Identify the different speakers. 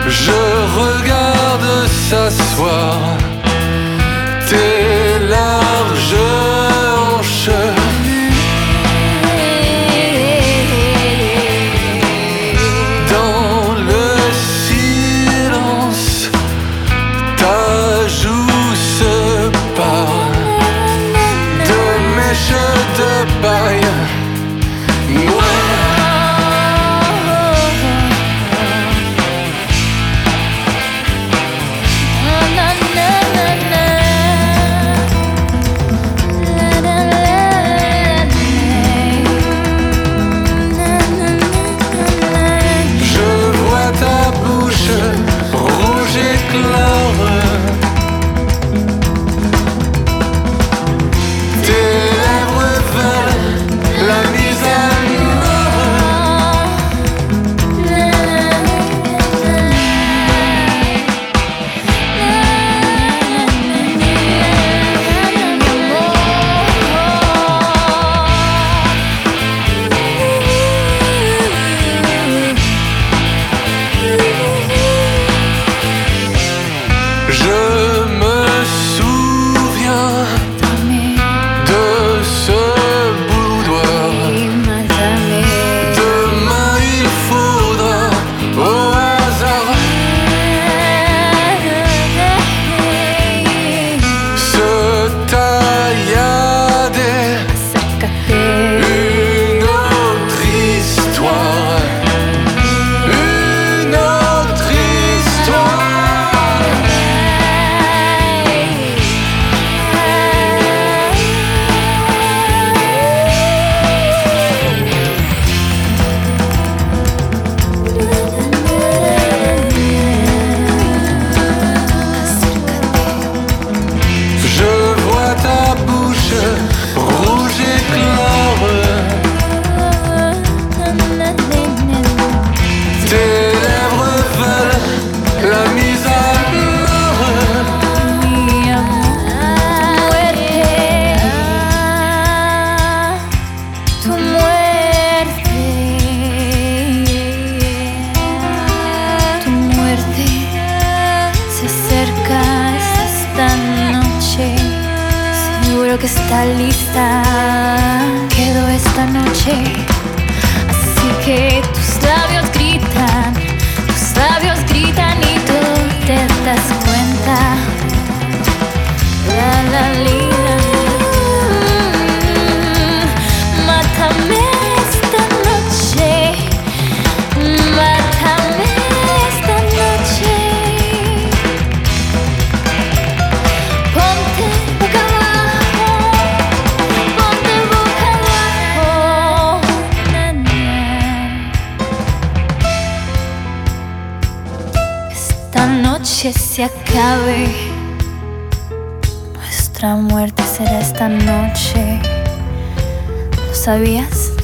Speaker 1: Je regarde s'asseoir tes larges hanches. Dans le silence, ta joue se part de mèches de paille noire.
Speaker 2: Que está lista, quedo esta noche. Así que tus labios gritan y tú te das cuenta. La la lila, mátame esta noche, mátame esta noche. Ponte boca abajo. Esta noche se acabe, nuestra muerte será esta noche. ¿Lo sabías?